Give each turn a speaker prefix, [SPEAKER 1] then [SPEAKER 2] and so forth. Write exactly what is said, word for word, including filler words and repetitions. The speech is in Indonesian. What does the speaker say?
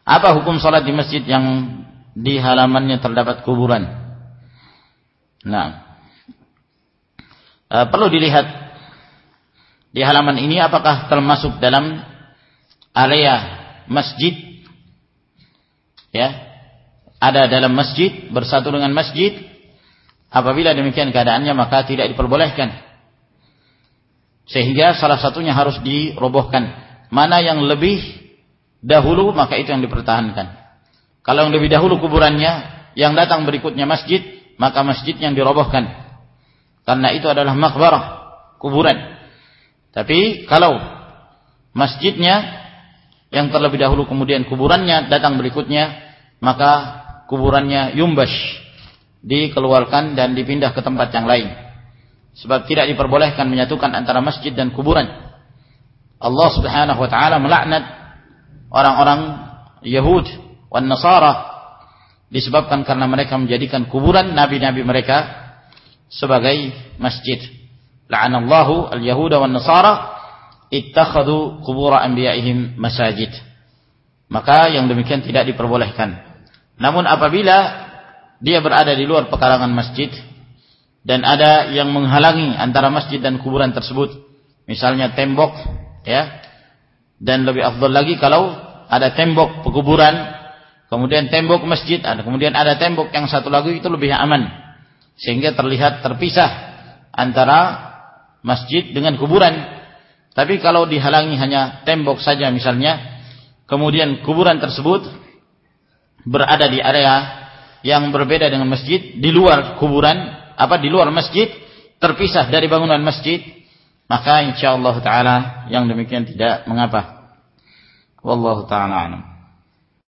[SPEAKER 1] Apa hukum salat di masjid yang di halamannya terdapat kuburan? Nah, e, perlu dilihat di halaman ini apakah termasuk dalam area masjid, ya, ada dalam masjid, bersatu dengan masjid. Apabila demikian keadaannya, maka tidak diperbolehkan, sehingga salah satunya harus dirobohkan. Mana yang lebih dahulu, maka itu yang dipertahankan. Kalau yang lebih dahulu kuburannya, yang datang berikutnya masjid, maka masjid yang dirobohkan, karena itu adalah maqbarah, kuburan. Tapi kalau masjidnya yang terlebih dahulu, kemudian kuburannya datang berikutnya, maka kuburannya yumbash, dikeluarkan dan dipindah ke tempat yang lain. Sebab tidak diperbolehkan menyatukan antara masjid dan kuburan. Allah Subhanahu wa taala melaknat orang-orang Yahud wan Nasara disebabkan karena mereka menjadikan kuburan nabi-nabi mereka sebagai masjid. La'anallahu al-yahuda wan Nasara ittakhadhu qubur anbiya'ihim masajid. Maka yang demikian tidak diperbolehkan. Namun apabila dia berada di luar pekarangan masjid dan ada yang menghalangi antara masjid dan kuburan tersebut, misalnya tembok, ya, dan lebih afdal lagi kalau ada tembok pekuburan, kemudian tembok masjid, ada kemudian ada tembok yang satu lagi, itu lebih aman, sehingga terlihat terpisah antara masjid dengan kuburan. Tapi kalau dihalangi hanya tembok saja misalnya, kemudian kuburan tersebut berada di area yang berbeda dengan masjid, di luar kuburan, apa di luar masjid, terpisah dari bangunan masjid, maka insyaallah taala yang demikian tidak mengapa. Wallahu ta'ala a'lam.